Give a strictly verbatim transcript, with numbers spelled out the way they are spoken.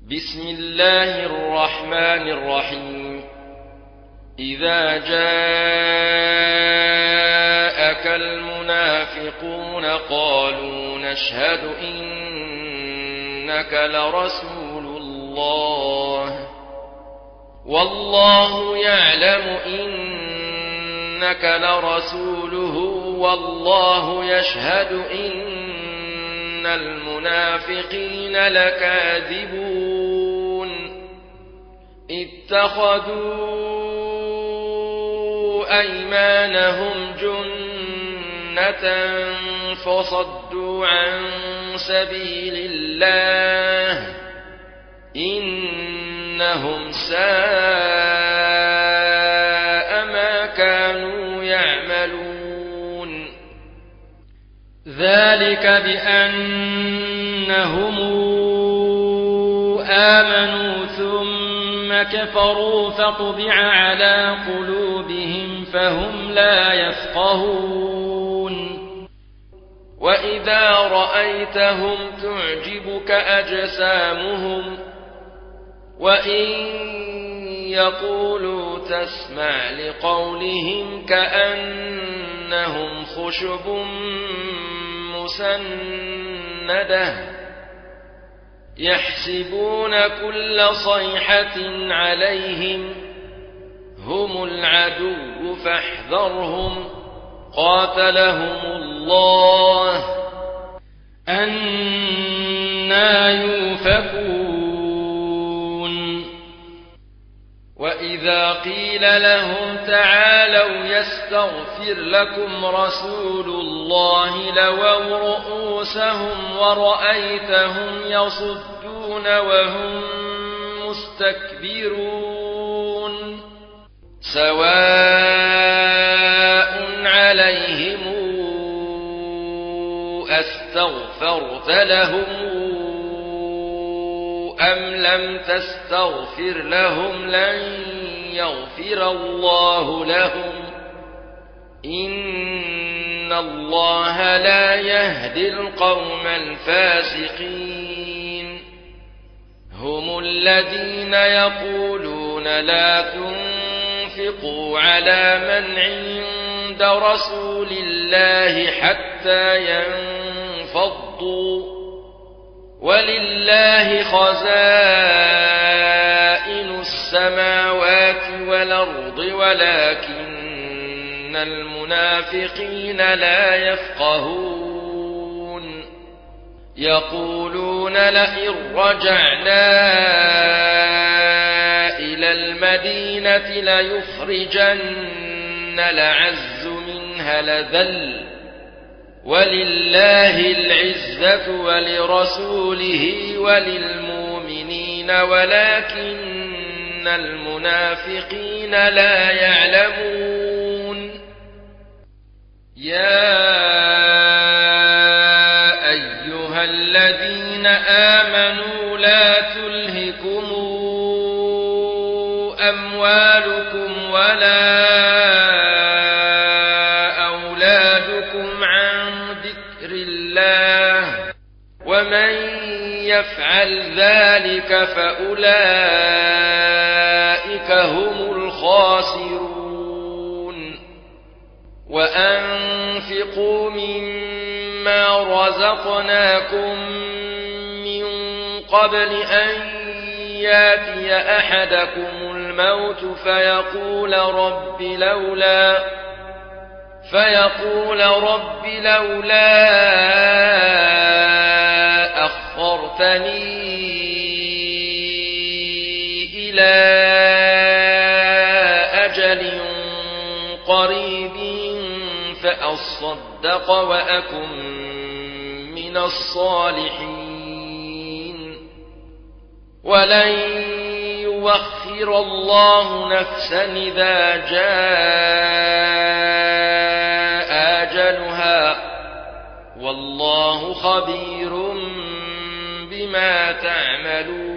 بسم الله الرحمن الرحيم إذا جاءك المنافقون قالوا نشهد إنك لرسول الله والله يعلم إنك لرسوله والله يشهد إن المنافقين لكاذبون اتخذوا أيمانهم جنة فصدوا عن سبيل الله إنهم ساء ما كانوا يعملون ذلك بأنهم آمنوا ثم كفروا فطبع على قلوبهم فهم لا يفقهون وإذا رأيتهم تعجبك أجسامهم وإن يقولوا تسمع لقولهم كأنهم خشب مسندة يحسبون كل صيحة عليهم هم العدو فاحذرهم قاتلهم الله أنى يؤفكون وإذا قيل لهم تعالوا يستغفر لكم رسول الله لووا رؤوسهم ورأيتهم يصدون وهم مستكبرون سواء عليهم أستغفرت لهم أم لم تستغفر لهم لن يغفر الله لهم إن الله لا يهدي القوم الفاسقين هم الذين يقولون لا تنفقوا على من عند رسول الله حتى ينفضوا ولله خزائن السماوات والأرض ولكن المنافقين لا يفقهون يقولون لئن رجعنا إلى المدينة ليخرجن الأعز منها الأذل ولله العزة ولرسوله وللمؤمنين ولكن المنافقين لا يعلمون يا أيها الذين آمنوا لا تلهكم أموالكم ولا ومن يفعل ذلك فأولئك هم الخاسرون وأنفقوا مما رزقناكم من قبل أن ياتي أحدكم الموت فيقول رب لولا فيقول رب لولا أخرتني إلى أجل قريب فأصدق وأكن من الصالحين ولن يؤخر الله نفسا إذا جاء أجلها والله خبير بما تعملون